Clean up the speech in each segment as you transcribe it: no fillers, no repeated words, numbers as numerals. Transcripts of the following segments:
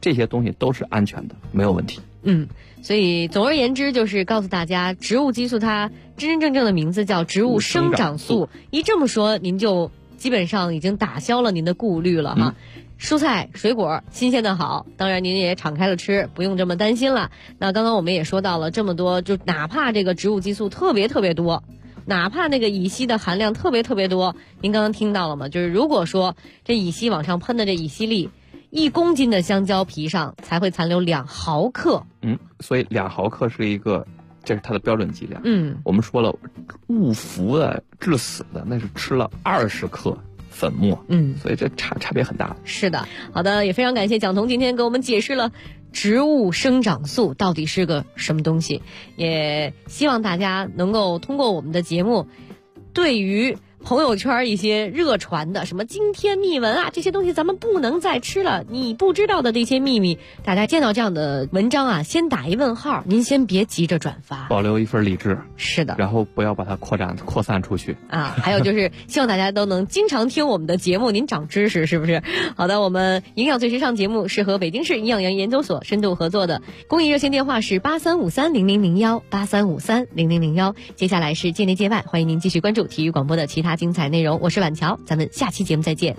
这些东西都是安全的，没有问题。 所以总而言之就是告诉大家，植物激素它真真正正的名字叫植物生长素。一这么说，您就基本上已经打消了您的顾虑了哈。蔬菜水果新鲜的好，当然您也敞开了吃，不用这么担心了。那刚刚我们也说到了这么多，就哪怕这个植物激素特别多，哪怕那个乙烯的含量特别多，您刚刚听到了吗？就是如果说这乙烯往上喷的这乙烯粒，1公斤的香蕉皮上才会残留2毫克。 所以2毫克这是它的标准剂量。我们说了，误服的致死的那是吃了20克粉末。所以这差别很大。 是的，好的，也非常感谢蒋彤今天给我们解释了植物生长素到底是个什么东西，也希望大家能够通过我们的节目，对于朋友圈一些热传的什么惊天秘闻啊，这些东西咱们不能再吃了，你不知道的这些秘密，大家见到这样的文章啊，先打一问号，您先别急着转发， 保留一份理智。 是的， 然后不要把它扩散出去啊。还有就是希望大家都能经常听我们的节目，您长知识是不是？好的，我们营养最时尚节目是和北京市营养研究所深度合作的，公益热线电话是83530001，83530001。接下来是界内界外，欢迎您继续关注体育广播的其他精彩内容，我是婉乔，咱们下期节目再见。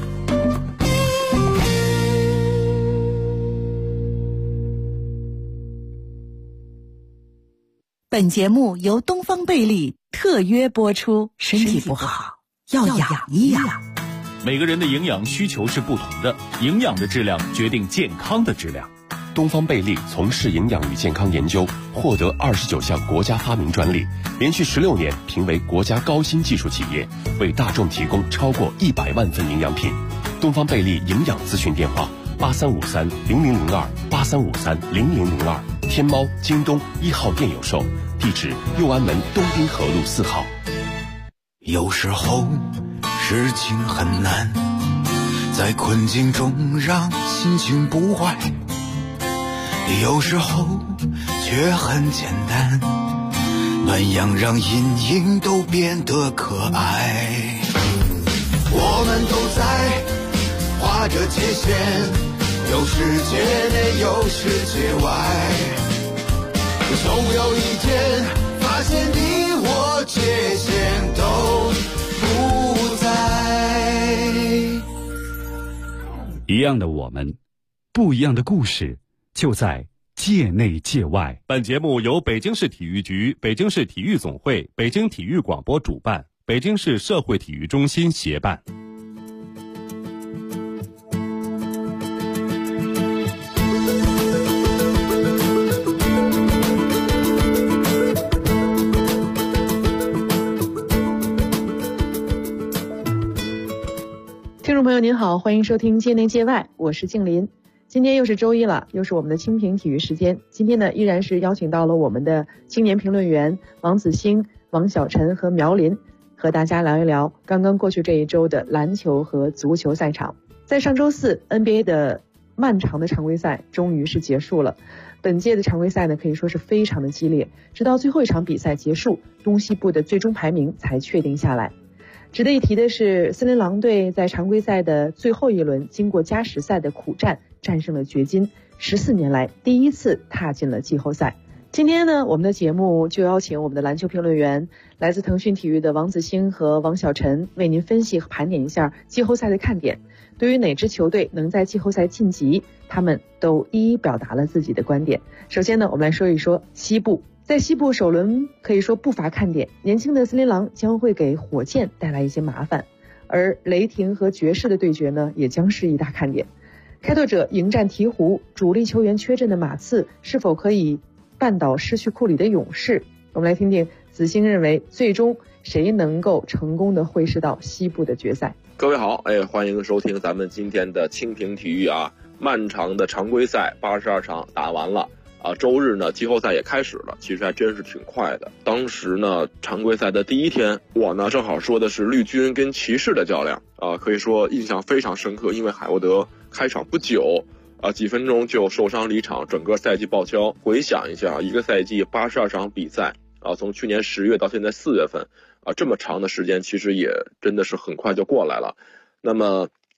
本节目由东方贝利特约播出，身体不好要养一养。 每个人的营养需求是不同的，营养的质量决定健康的质量。 东方贝利从事营养与健康研究，获得29项国家发明专利，连续16年评为国家高新技术企业，为大众提供超过100万份营养品。东方贝利营养咨询电话83530002，83530002，天猫、京东1号店有售，地址右安门东滨河路4号。 有时候事情很难，在困境中让心情不坏，有时候却很简单，暖阳让阴影都变得可爱。我们都在画着界限，有世界内有世界外，总有一天发现你我界限都不在。 一样的我们，不一样的故事，就在界内界外。 本节目由北京市体育局、北京市体育总会、北京体育广播主办，北京市社会体育中心协办。 听众朋友您好，欢迎收听界内界外，我是静林。今天又是周一了，又是我们的蜻蜓体育时间。今天呢，依然是邀请到了我们的青年评论员王子星、王晓晨和苗林，和大家聊一聊刚刚过去这一周的篮球和足球赛场。在上周四 NBA 的漫长的常规赛终于是结束了。本届的常规赛呢，可以说是非常的激烈，直到最后一场比赛结束，东西部的最终排名才确定下来。值得一提的是，森林狼队在常规赛的最后一轮经过加时赛的苦战，战胜了掘金，14年来第一次踏进了季后赛。今天呢，我们的节目就邀请我们的篮球评论员，来自腾讯体育的王子星和王晓晨，为您分析和盘点一下季后赛的看点。对于哪支球队能在季后赛晋级，他们都一一表达了自己的观点。首先呢，我们来说一说西部。在西部首轮可以说不乏看点，年轻的森林狼将会给火箭带来一些麻烦，而雷霆和爵士的对决呢，也将是一大看点。开拓者迎战鹈鹕，主力球员缺阵的马刺是否可以绊倒失去库里的勇士？我们来听听子星认为最终谁能够成功的会师到西部的决赛。 各位好，欢迎收听咱们今天的蜻蜓体育啊。漫长的常规赛82场打完了啊，周日呢季后赛也开始了，其实还真是挺快的。当时呢常规赛的第一天，我呢正好说的是绿军跟骑士的较量啊，可以说印象非常深刻，因为海沃德开场不久啊，几分钟就受伤离场，整个赛季报销。回想一下，一个赛季82场比赛啊，从去年10月到现在4月份啊，这么长的时间，其实也真的是很快就过来了。那么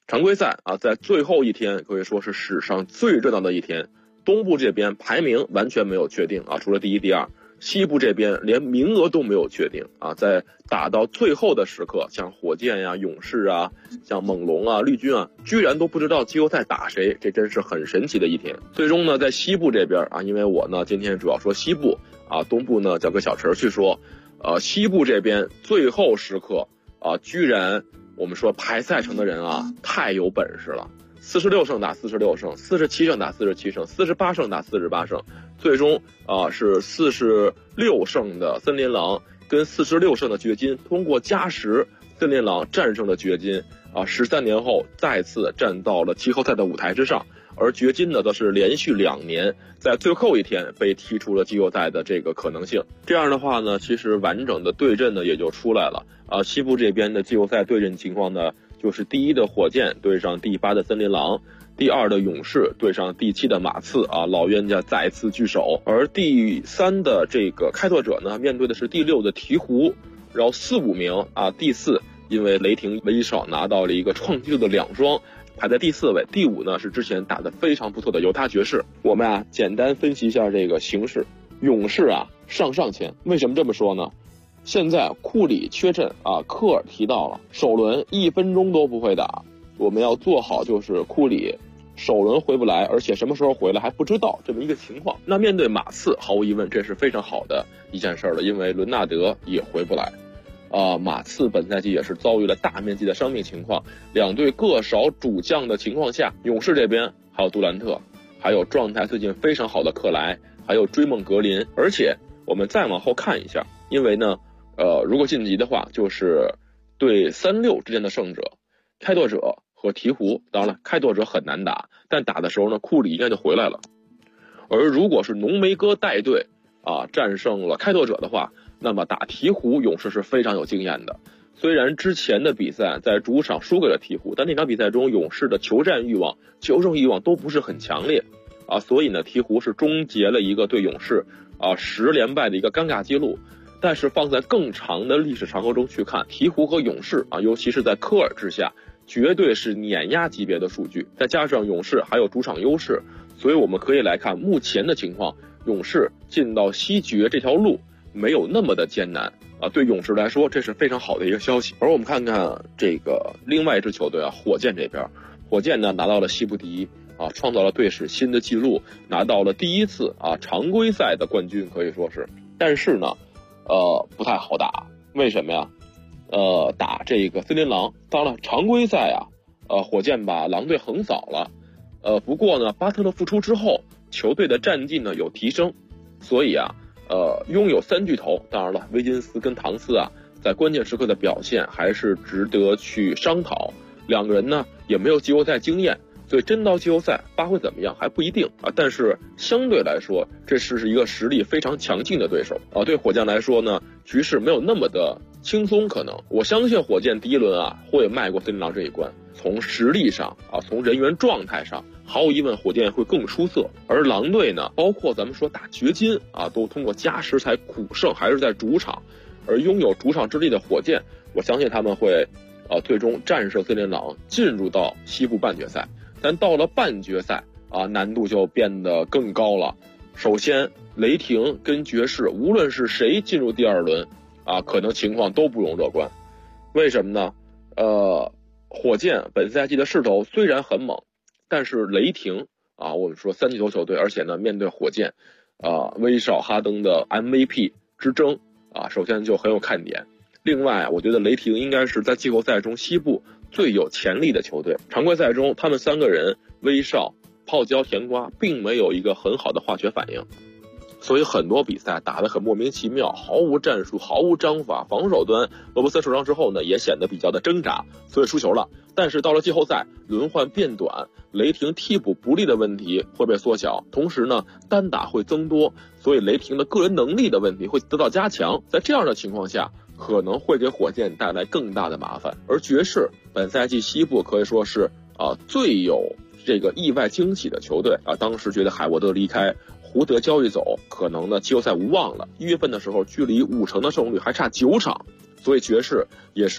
常规赛啊，在最后一天可以说是史上最热闹的一天。东部这边排名完全没有确定啊，除了第一、第二。西部这边连名额都没有确定啊，在打到最后的时刻，像火箭呀、勇士啊、像猛龙啊、绿军啊，居然都不知道季后赛打谁，这真是很神奇的一天。最终呢，在西部这边啊，因为我呢今天主要说西部啊，东部呢交给小陈去说。西部这边最后时刻啊，居然我们说排赛程的人啊，太有本事了。46胜打46胜，47胜打47胜，48胜打48胜，最终是46胜的森林狼跟46胜的掘金通过加时，森林狼战胜了掘金13年后再次站到了季后赛的舞台之上。而掘金呢，则是连续2年在最后一天被踢出了季后赛的这个可能性。这样的话呢，其实完整的对阵呢也就出来了西部这边的季后赛对阵情况呢，就是第1的火箭对上第8的森林狼，第2的勇士对上第7的马刺老冤家再次聚首。而第3的这个开拓者呢，面对的是第6的鹈鹕，然后4、5名第4因为雷霆威少拿到了一个创纪录的2双，排在第4位。第5呢是之前打得非常不错的犹他爵士。我们简单分析一下这个形势。勇士上签，为什么这么说呢？现在库里缺阵科尔提到了，首轮1分钟都不会打，我们要做好就是库里首轮回不来，而且什么时候回来还不知道这么一个情况。那面对马刺，毫无疑问这是非常好的一件事了，因为伦纳德也回不来。马刺本赛季也是遭遇了大面积的伤病情况，两队各少主将的情况下，勇士这边还有杜兰特，还有状态最近非常好的克莱，还有追梦格林。而且我们再往后看一下，因为呢如果晋级的话，就是对3-6之间的胜者，开拓者和鹈鹕。当然了，开拓者很难打，但打的时候呢，库里应该就回来了。而如果是浓眉哥带队战胜了开拓者的话，那么打鹈鹕，勇士是非常有经验的。虽然之前的比赛在主场输给了鹈鹕，但那场比赛中勇士的求战欲望、求胜欲望都不是很强烈所以呢，鹈鹕是终结了一个对勇士10连败的一个尴尬记录。但是放在更长的历史长河中去看，鹈鹕和勇士尤其是在科尔之下，绝对是碾压级别的数据。再加上勇士还有主场优势，所以我们可以来看目前的情况，勇士进到西决这条路没有那么的艰难对勇士来说这是非常好的一个消息。而我们看看这个另外一支球队火箭这边，火箭呢拿到了西部第一创造了队史新的纪录，拿到了第1次常规赛的冠军，可以说是。但是呢不太好打，为什么呀？打这个森林狼，当然了，常规赛火箭把狼队横扫了。不过呢，巴特勒复出之后，球队的战绩呢有提升，所以拥有3巨头，当然了，威金斯跟唐斯在关键时刻的表现还是值得去商讨。两个人呢也没有季后赛经验，所以真到季后赛发挥怎么样还不一定但是相对来说，这是一个实力非常强劲的对手对火箭来说呢，局势没有那么的轻松。可能我相信火箭第1轮会迈过森林狼这一关。从实力上从人员状态上，毫无疑问火箭会更出色。而狼队呢，包括咱们说打掘金都通过加时才苦胜，还是在主场。而拥有主场之力的火箭，我相信他们会最终战胜森林狼，进入到西部半决赛。但到了半决赛难度就变得更高了。首先，雷霆跟爵士，无论是谁进入第2轮可能情况都不容乐观。为什么呢？火箭本赛季的势头虽然很猛，但是雷霆我们说3巨头球队，而且呢面对火箭威少哈登的 MVP 之争首先就很有看点。另外我觉得雷霆应该是在季后赛中西部最有潜力的球队。常规赛中他们3个人威少、泡椒、甜瓜并没有一个很好的化学反应，所以很多比赛打得很莫名其妙，毫无战术，毫无章法。防守端罗伯森受伤之后呢，也显得比较的挣扎，所以输球了。但是到了季后赛，轮换变短，雷霆替补不利的问题会被缩小，同时呢单打会增多，所以雷霆的个人能力的问题会得到加强。在这样的情况下，可能会给火箭带来更大的麻烦。而爵士本赛季西部可以说是最有这个意外惊喜的球队当时觉得海沃德离开，胡德交易走，可能呢季后赛无望了。1月份的时候，距离50%的胜率还差9场，所以爵士也是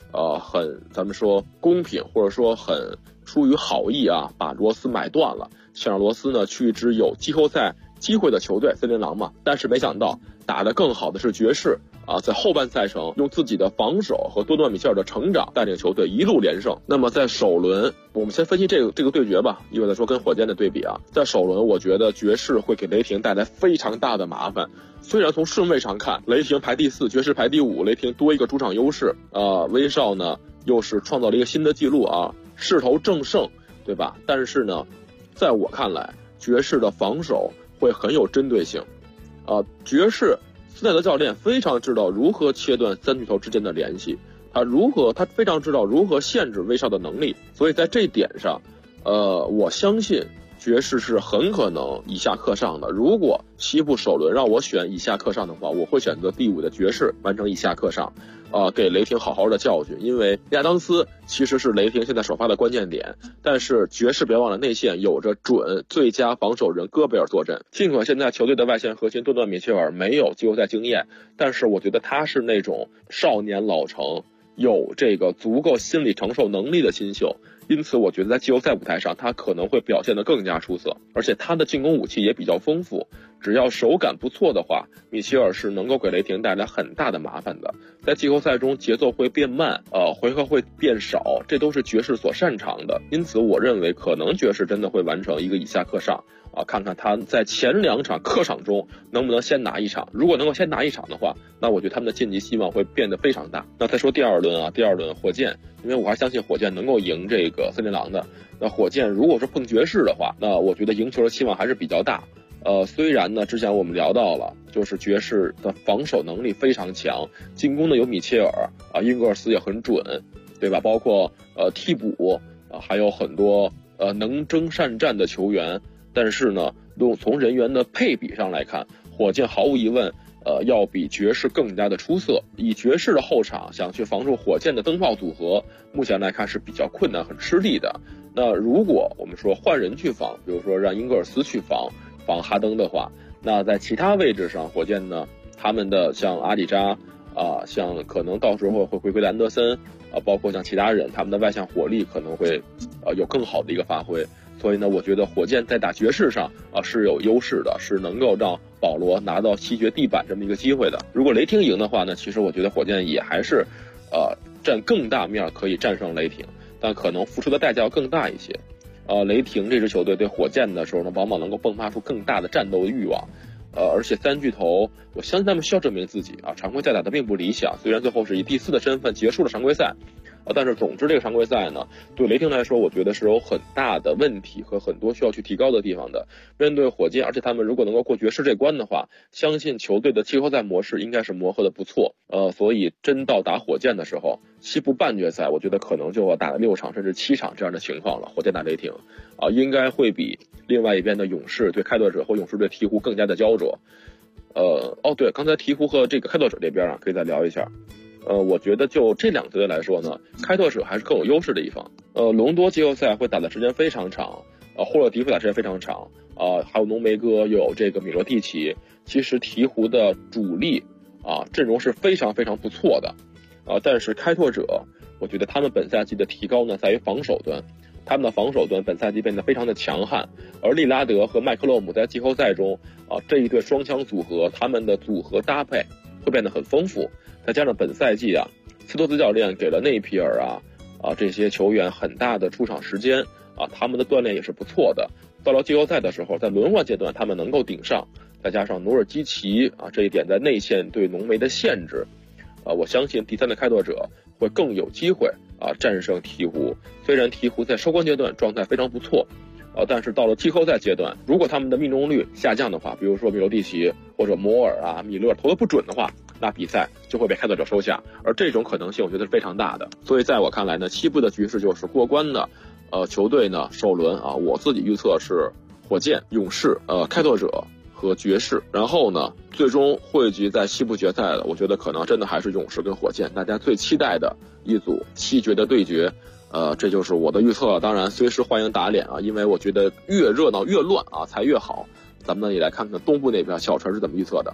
咱们说公平，或者说很出于好意啊，把罗斯买断了，想让罗斯呢去一支有季后赛机会的球队森林狼嘛。但是没想到打得更好的是爵士啊，在后半赛程用自己的防守和多诺米切尔的成长带领球队一路连胜。那么在首轮，我们先分析这个对决吧，一会儿再说跟火箭的对比啊。在首轮，我觉得爵士会给雷霆带来非常大的麻烦。虽然从顺位上看，雷霆排第4，爵士排第5，雷霆多一个主场优势。威少呢又是创造了一个新的记录啊，势头正盛，对吧？但是呢，在我看来，爵士的防守会很有针对性。爵士斯奈德教练非常知道如何切断三巨头之间的联系，他非常知道如何限制威少的能力，所以在这点上，我相信爵士是很可能以下克上的。如果西部首轮让我选以下克上的话，我会选择第5的爵士完成以下克上，给雷霆好好的教训。因为亚当斯其实是雷霆现在首发的关键点，但是爵士别忘了内线有着准最佳防守人戈贝尔坐镇。尽管现在球队的外线核心多诺米切尔没有季后赛经验，但是我觉得他是那种少年老成，有这个足够心理承受能力的新秀。因此我觉得在季后赛舞台上他可能会表现得更加出色，而且他的进攻武器也比较丰富，只要手感不错的话，米切尔是能够给雷霆带来很大的麻烦的。在季后赛中节奏会变慢，回合会变少，这都是爵士所擅长的。因此我认为可能爵士真的会完成一个以下克上，看看他在前2场客场中能不能先拿一场。如果能够先拿一场的话，那我觉得他们的晋级希望会变得非常大。那再说第二轮火箭，因为我还相信火箭能够赢这个森林狼的。那火箭如果是碰爵士的话，那我觉得赢球的期望还是比较大。虽然呢之前我们聊到了，就是爵士的防守能力非常强，进攻呢有米切尔英格尔斯也很准，对吧？包括替补还有很多能征善战的球员。但是呢，从人员的配比上来看，火箭毫无疑问要比爵士更加的出色。以爵士的后场想去防住火箭的灯泡组合，目前来看是比较困难很吃力的。那如果我们说换人去防，比如说让英格尔斯去防哈登的话，那在其他位置上火箭呢，他们的像阿里扎像可能到时候会回归的安德森包括像其他人，他们的外线火力可能会有更好的一个发挥。所以呢，我觉得火箭在打爵士上是有优势的，是能够让保罗拿到西决地板这么一个机会的。如果雷霆赢的话呢，其实我觉得火箭也还是占更大面可以战胜雷霆，但可能付出的代价要更大一些。雷霆这支球队对火箭的时候呢，往往能够迸发出更大的战斗欲望。而且三巨头，我相信他们需要证明自己常规赛打得并不理想，虽然最后是以第4的身份结束了常规赛。但是总之这个常规赛呢，对雷霆来说我觉得是有很大的问题和很多需要去提高的地方的。面对火箭，而且他们如果能够过爵士这关的话，相信球队的季后赛模式应该是磨合的不错。所以真到打火箭的时候，西部半决赛我觉得可能就要打了6场甚至7场这样的情况了。火箭打雷霆应该会比另外一边的勇士对开拓者和勇士对鹈鹕更加的焦灼。对，刚才鹈鹕和这个开拓者这边可以再聊一下。我觉得就这2个队来说呢，开拓者还是更有优势的一方。隆多季后赛会打的时间非常长，霍勒迪会打时间非常长，还有浓眉哥，有这个米罗蒂奇。其实鹈鹕的主力阵容是非常非常不错的，但是开拓者，我觉得他们本赛季的提高呢在于防守端，他们的防守端本赛季变得非常的强悍，而利拉德和麦克勒姆在季后赛中这一对双枪组合，他们的组合搭配会变得很丰富。再加上本赛季斯托茨教练给了内皮尔这些球员很大的出场时间他们的锻炼也是不错的。到了季后赛的时候，在轮换阶段他们能够顶上，再加上努尔基奇这一点在内线对浓眉的限制，我相信第3的开拓者会更有机会战胜鹈鹕。虽然鹈鹕在收官阶段状态非常不错，但是到了季后赛阶段，如果他们的命中率下降的话，比如说米罗蒂奇或者摩尔米勒投的不准的话，那比赛就会被开拓者收下，而这种可能性我觉得是非常大的。所以在我看来呢，西部的局势就是过关的球队呢，首轮我自己预测是火箭、勇士、开拓者和爵士，然后呢最终汇集在西部决赛的，我觉得可能真的还是勇士跟火箭，大家最期待的一组7决的对决。这就是我的预测，当然随时欢迎打脸因为我觉得越热闹越乱才越好。咱们呢也来看看东部那边小陈是怎么预测的。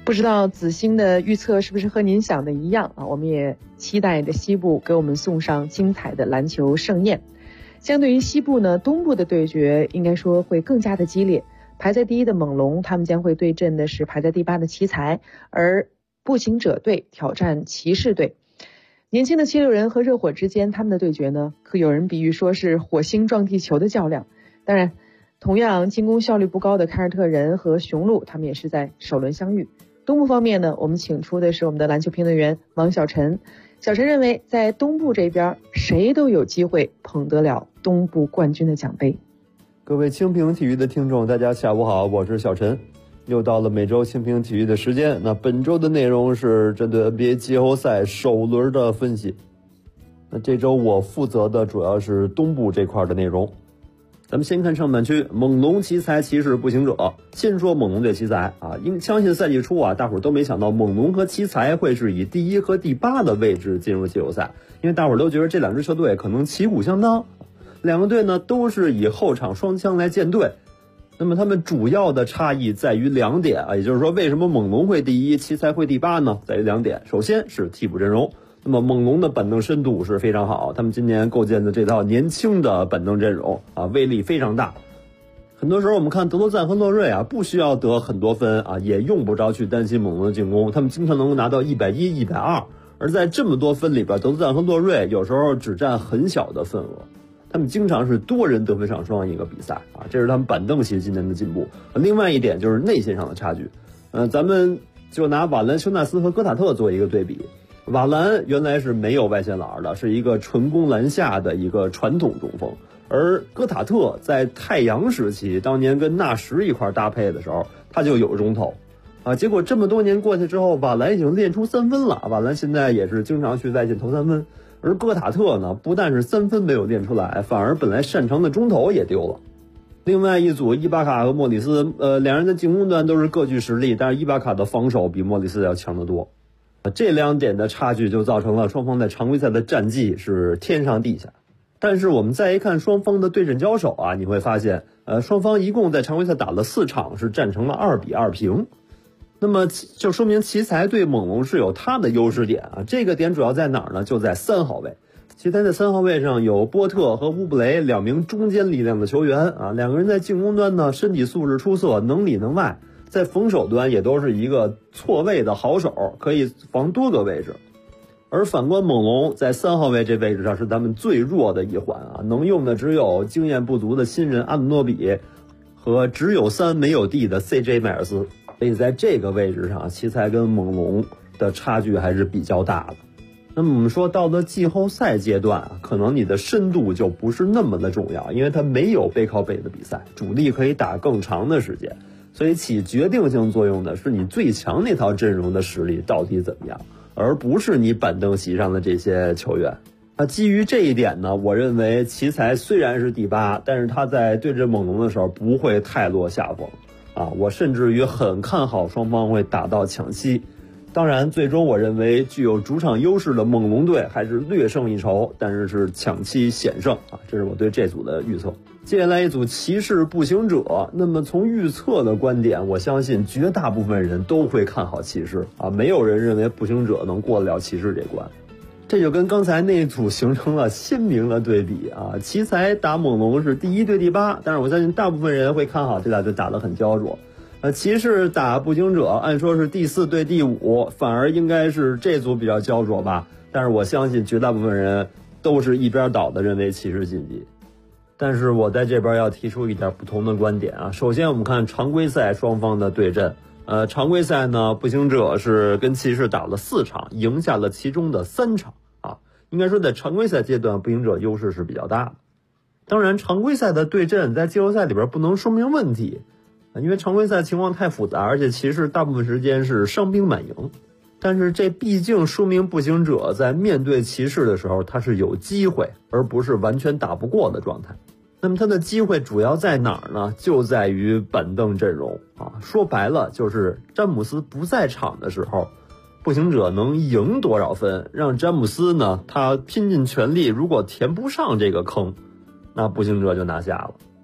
不知道子星的预测是不是和您想的一样啊？我们也期待着西部给我们送上精彩的篮球盛宴。相对于西部呢，东部的对决应该说会更加的激烈。排在第一的猛龙，他们将会对阵的是排在第8的奇才，而步行者队挑战骑士队。年轻的76人和热火之间，他们的对决呢，可有人比喻说是火星撞地球的较量。当然，同样进攻效率不高的凯尔特人和雄鹿，他们也是在首轮相遇。东部方面呢，我们请出的是我们的篮球评论员王小晨。小陈认为，在东部这边，谁都有机会捧得了东部冠军的奖杯。 各位蜻蜓体育的听众，大家下午好，我是小陈。又到了每周蜻蜓体育的时间，那本周的内容是针对 NBA 季后赛首轮的分析。那这周我负责的主要是东部这块的内容。咱们先看上半区，猛龙、奇才、骑士、步行者。先说猛龙对奇才啊，相信赛季初啊，大伙儿都没想到猛龙和奇才会是以第1和第8的位置进入季后赛，因为大伙儿都觉得这两支球队可能旗鼓相当，两个队呢都是以后场双枪来建队。那么他们主要的差异在于2点啊，也就是说为什么猛龙会第1，奇才会第8呢？在于2点，首先是替补阵容。那么猛龙的板凳深度是非常好，他们今年构建的这套年轻的板凳阵容啊，威力非常大。很多时候我们看德罗赞和洛瑞啊，不需要得很多分啊，也用不着去担心猛龙的进攻，他们经常能够拿到110、120。而在这么多分里边，德罗赞和洛瑞有时候只占很小的份额，他们经常是多人得分上双一个比赛啊，这是他们板凳席今年的进步。另外一点就是内线上的差距，咱们就拿瓦兰、休纳斯和戈塔特做一个对比。瓦兰原来是没有外线篮的，是一个纯攻篮下的一个传统中锋，而戈塔特在太阳时期当年跟纳什一块搭配的时候，他就有中投啊。结果这么多年过去之后，瓦兰已经练出3分了，瓦兰现在也是经常去外线投3分，而戈塔特呢，不但是3分没有练出来，反而本来擅长的中投也丢了。另外一组伊巴卡和莫里斯，两人的进攻端都是各具实力，但是伊巴卡的防守比莫里斯要强得多。这2点的差距就造成了双方在常规赛的战绩是天上地下。但是我们再一看双方的对阵交手啊，你会发现双方一共在常规赛打了4场，是战成了2-2平。那么就说明奇才对猛龙是有他的优势点啊，这个点主要在哪儿呢？就在3号位。奇才在3号位上有波特和乌布雷2名中坚力量的球员啊，两个人在进攻端呢身体素质出色，能里能外，在防守端也都是一个错位的好手，可以防多个位置。而反观猛龙在3号位这位置上是他们最弱的一环啊，能用的只有经验不足的新人阿努诺比和只有3没有 D 的 CJ 迈尔斯，所以在这个位置上奇才跟猛龙的差距还是比较大的。那么我们说到了季后赛阶段啊，可能你的深度就不是那么的重要，因为它没有背靠背的比赛，主力可以打更长的时间，所以起决定性作用的是你最强那套阵容的实力到底怎么样，而不是你板凳席上的这些球员。那基于这一点呢，我认为奇才虽然是第8，但是他在对阵猛龙的时候不会太落下风啊，我甚至于很看好双方会打到抢七。当然最终我认为具有主场优势的猛龙队还是略胜一筹，但是是抢七险胜啊，这是我对这组的预测。接下来一组骑士步行者，那么从预测的观点，我相信绝大部分人都会看好骑士啊，没有人认为步行者能过得了骑士这关。这就跟刚才那一组形成了鲜明的对比啊，奇才打猛龙是第1对第8，但是我相信大部分人会看好这俩队打得很焦灼。骑士打步行者按说是第4对第5，反而应该是这组比较焦灼吧，但是我相信绝大部分人都是一边倒的认为骑士晋级。但是我在这边要提出一点不同的观点啊。首先我们看常规赛双方的对阵，常规赛呢，步行者是跟骑士打了4场，赢下了其中的3场啊，应该说在常规赛阶段步行者优势是比较大的。当然常规赛的对阵在季后赛里边不能说明问题，因为常规赛情况太复杂，而且骑士大部分时间是伤兵满营，但是这毕竟说明步行者在面对骑士的时候他是有机会，而不是完全打不过的状态。那么他的机会主要在哪儿呢？就在于板凳阵容啊，说白了就是詹姆斯不在场的时候，步行者能赢多少分，让詹姆斯呢他拼尽全力，如果填不上这个坑，那步行者就拿下了。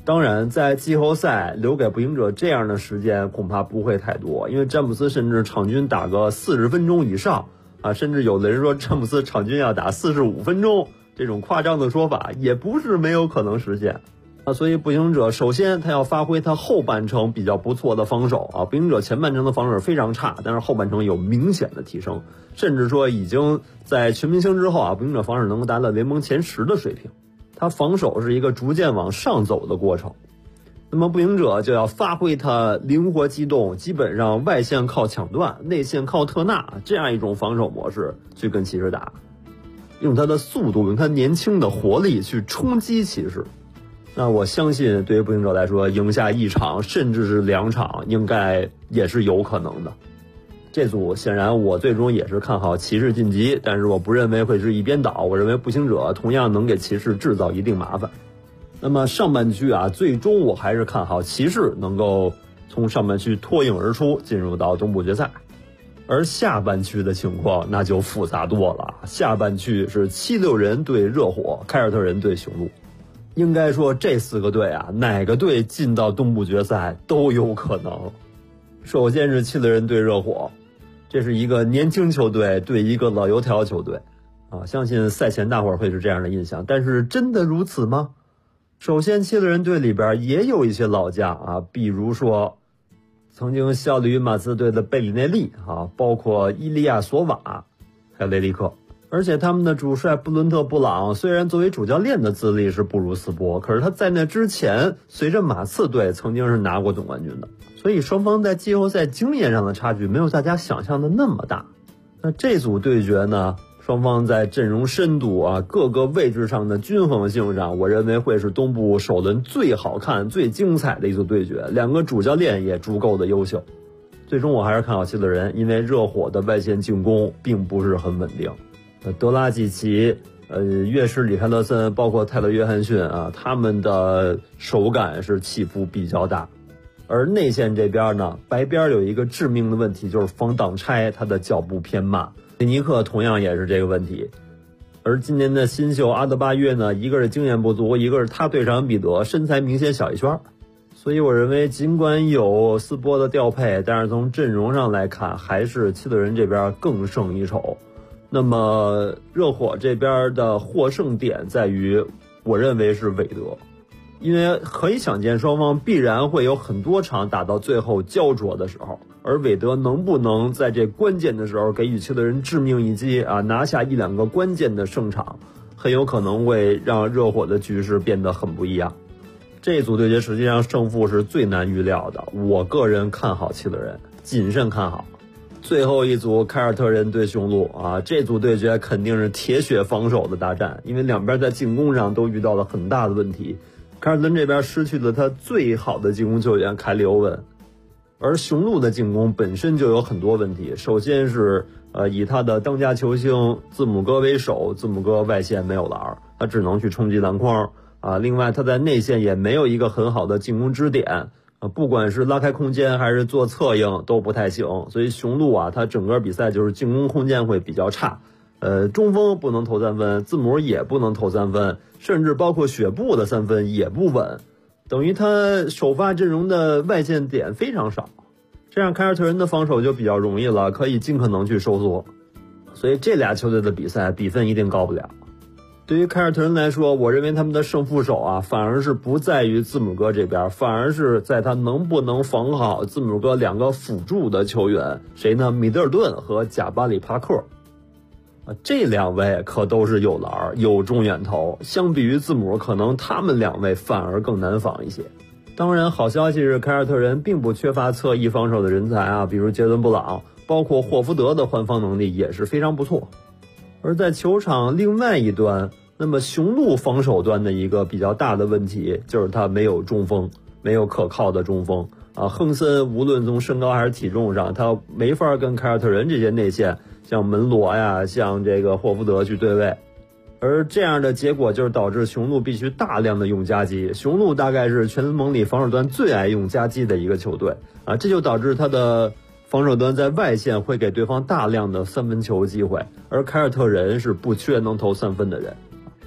当然，在季后赛留给步行者这样的时间恐怕不会太多，因为詹姆斯甚至场均打个40分钟以上啊，甚至有的人说詹姆斯场均要打45分钟，这种夸张的说法也不是没有可能实现啊。所以步行者首先他要发挥他后半程比较不错的防守啊，步行者前半程的防守非常差，但是后半程有明显的提升，甚至说已经在全明星之后啊，步行者防守能够达到联盟前10的水平。他防守是一个逐渐往上走的过程，那么步行者就要发挥他灵活机动，基本上外线靠抢断，内线靠特纳这样一种防守模式去跟骑士打，用他的速度，用他年轻的活力去冲击骑士。那我相信对于步行者来说，赢下1场甚至是2场应该也是有可能的。这组显然我最终也是看好骑士晋级，但是我不认为会是一边倒，我认为步行者同样能给骑士制造一定麻烦。那么上半区啊，最终我还是看好骑士能够从上半区脱颖而出，进入到东部决赛。而下半区的情况那就复杂多了，下半区是76人对热火，凯尔特人对雄鹿。应该说这4个队啊，哪个队进到东部决赛都有可能。首先是76人对热火，这是一个年轻球队对一个老油条球队啊，相信赛前大伙儿会是这样的印象，但是真的如此吗？首先76人队里边也有一些老将啊，比如说曾经效力于马刺队的贝里内利啊，包括伊利亚索瓦还有雷利克。而且他们的主帅布伦特布朗虽然作为主教练的资历是不如斯波，可是他在那之前随着马刺队曾经是拿过总冠军的，所以双方在季后赛经验上的差距没有大家想象的那么大。那这组对决呢，双方在阵容深度啊，各个位置上的均衡性上，我认为会是东部首轮最好看最精彩的一组对决，两个主教练也足够的优秀。最终我还是看好76人，因为热火的外线进攻并不是很稳定，德拉季奇约什里·汉德森包括泰勒·约翰逊啊，他们的手感是起伏比较大。而内线这边呢，白边有一个致命的问题，就是防挡拆，他的脚步偏慢。尼克同样也是这个问题。而今年的新秀阿德巴约呢，一个是经验不足，一个是他对上彼得身材明显小一圈。所以我认为尽管有斯波的调配，但是从阵容上来看，还是76人这边更胜一筹。那么热火这边的获胜点在于，我认为是韦德，因为可以想见双方必然会有很多场打到最后焦灼的时候，而韦德能不能在这关键的时候给予76人致命一击啊，拿下1-2个关键的胜场，很有可能会让热火的局势变得很不一样。这组对决实际上胜负是最难预料的，我个人看好76人，谨慎看好。最后一组凯尔特人对雄鹿啊，这组对决肯定是铁血防守的大战，因为两边在进攻上都遇到了很大的问题。凯尔特人这边失去了他最好的进攻球员凯里欧文，而雄鹿的进攻本身就有很多问题。首先是以他的当家球星字母哥为首，字母哥外线没有篮，他只能去冲击篮筐啊。另外他在内线也没有一个很好的进攻支点。不管是拉开空间还是做策应都不太行，所以雄鹿啊，他整个比赛就是进攻空间会比较差。中锋不能投3分，字母也不能投3分，甚至包括雪布的3分也不稳，等于他首发阵容的外线点非常少，这样凯尔特人的防守就比较容易了，可以尽可能去收缩。所以这俩球队的比赛比分一定高不了。对于凯尔特人来说，我认为他们的胜负手啊，反而是不在于字母哥这边，反而是在他能不能防好字母哥2个辅助的球员，谁呢？米德尔顿和贾巴里·帕克。这2位可都是有篮有中远投，相比于字母，可能他们2位反而更难防一些。当然，好消息是凯尔特人并不缺乏侧翼防守的人才啊，比如杰伦·布朗，包括霍福德的换防能力也是非常不错。而在球场另外一端，那么雄鹿防守端的一个比较大的问题就是他没有中锋，没有可靠的中锋啊。亨森无论从身高还是体重上，他没法跟凯尔特人这些内线像门罗呀，像这个霍福德去对位。而这样的结果就是导致雄鹿必须大量的用夹击，雄鹿大概是全联盟里防守端最爱用夹击的一个球队啊，这就导致他的防守端在外线会给对方大量的3分球机会，而凯尔特人是不缺能投3分的人。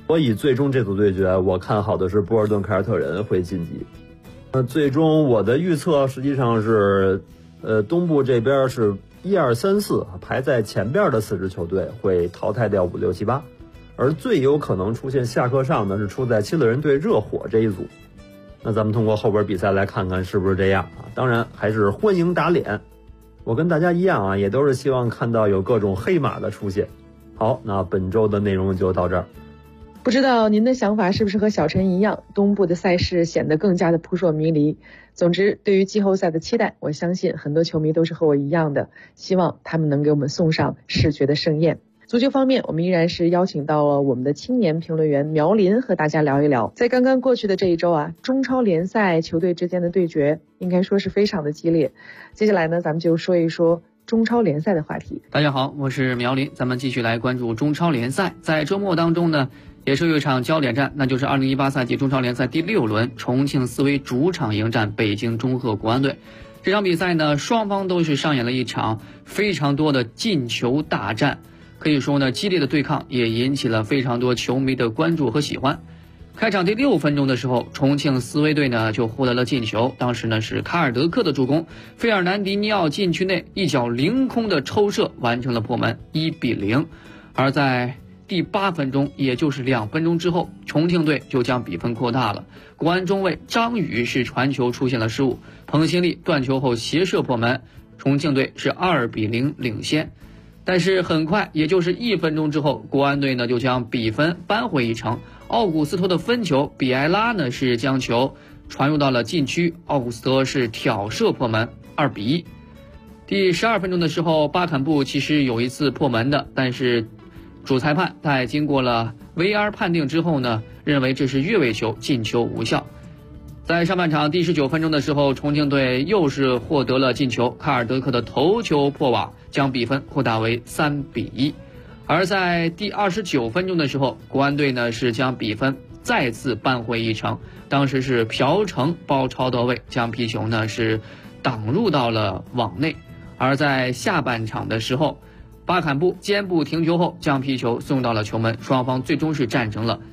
所以最终这组对决，我看好的是波尔顿凯尔特人会晋级。最终我的预测实际上是，东部这边是1、2、3、4排在前边的4支球队会淘汰掉5、6、7、8，而最有可能出现下课上的是出在七六人对热火这一组。那咱们通过后边比赛来看看是不是这样啊？当然还是欢迎打脸，我跟大家一样啊，也都是希望看到有各种黑马的出现。好，那本周的内容就到这儿。 不知道您的想法是不是和小陈一样，东部的赛事显得更加的扑朔迷离。总之，对于季后赛的期待，我相信很多球迷都是和我一样的，希望他们能给我们送上视觉的盛宴。足球方面，我们依然是邀请到了我们的青年评论员苗林和大家聊一聊。在刚刚过去的这一周啊，中超联赛球队之间的对决应该说是非常的激烈。接下来呢，咱们就说一说中超联赛的话题。 大家好，我是苗林，咱们继续来关注中超联赛。在周末当中呢，也是有一场焦点战，那就是2018赛季中超联赛第6轮，重庆斯威主场迎战北京中赫国安队。这场比赛呢，双方都是上演了一场非常多的进球大战，可以说呢，激烈的对抗也引起了非常多球迷的关注和喜欢。开场第6分钟的时候，重庆斯威队呢就获得了进球，当时呢是卡尔德克的助攻，费尔南迪尼奥禁区内一脚凌空的抽射完成了破门，1-0。而在第8分钟，也就是2分钟之后，重庆队就将比分扩大了。国安中卫张宇是传球出现了失误，彭新立断球后斜射破门，重庆队是2-0领先。但是很快，也就是1分钟之后，国安队呢就将比分扳回一城。奥古斯托的分球，比埃拉呢是将球传入到了禁区，奥古斯托是挑射破门，2-1。第12分钟的时候，巴坎布其实有一次破门的，但是主裁判在经过了 VR 判定之后呢，认为这是越位球，进球无效。在上半场第19分钟的时候，重庆队又是获得了进球，卡尔德克的头球破网，将比分扩大为3-1。而在第29分钟的时候，国安队呢是将比分再次扳回一城，当时是朴成包抄到位，将皮球呢是挡入到了网内。而在下半场的时候，巴坎布肩部停球后将皮球送到了球门，双方最终是战成了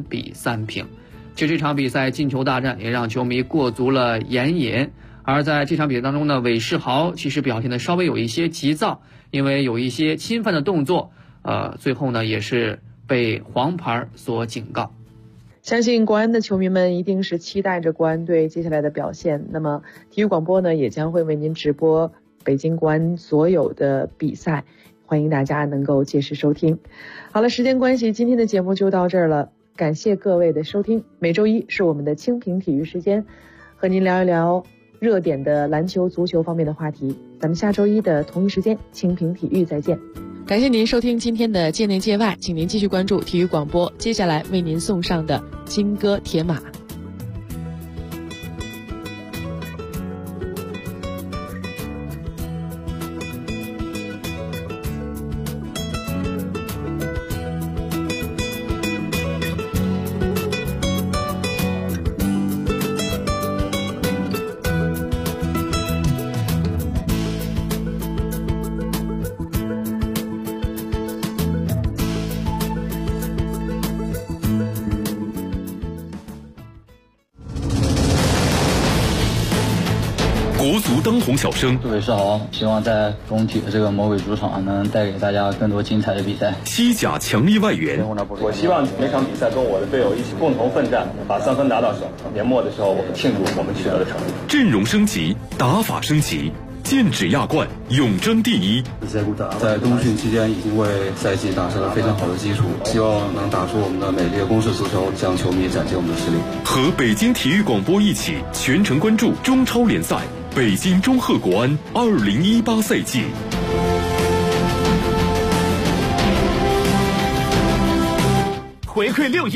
3-3平。这场比赛进球大战也让球迷过足了眼瘾。而在这场比赛当中呢，韦世豪其实表现的稍微有一些急躁，因为有一些侵犯的动作，最后呢也是被黄牌所警告。 相信国安的球迷们一定是期待着国安队接下来的表现。那么体育广播呢也将会为您直播北京国安所有的比赛，欢迎大家能够届时收听。好了，时间关系，今天的节目就到这儿了，感谢各位的收听。每周一是我们的清评体育时间，和您聊一聊热点的篮球、足球方面的话题。咱们下周一的同一时间清评体育再见。感谢您收听今天的界内界外，请您继续关注体育广播，接下来为您送上的金戈铁马。 国足当红小生， 韦世豪希望在中体的这个魔鬼主场能带给大家更多精彩的比赛。 西甲强力外援， 我希望每场比赛跟我的队友一起共同奋战，把3分拿到手。年末的时候，我们庆祝我们取得的成绩。 阵容升级，打法升级，剑指亚冠，永争第一。 在冬训期间已经为赛季打下了非常好的基础，希望能打出我们的美丽的攻势足球，向球迷展现我们的实力。 和北京体育广播一起全程关注中超联赛。北京中赫国安2018赛季， 回馈6亿。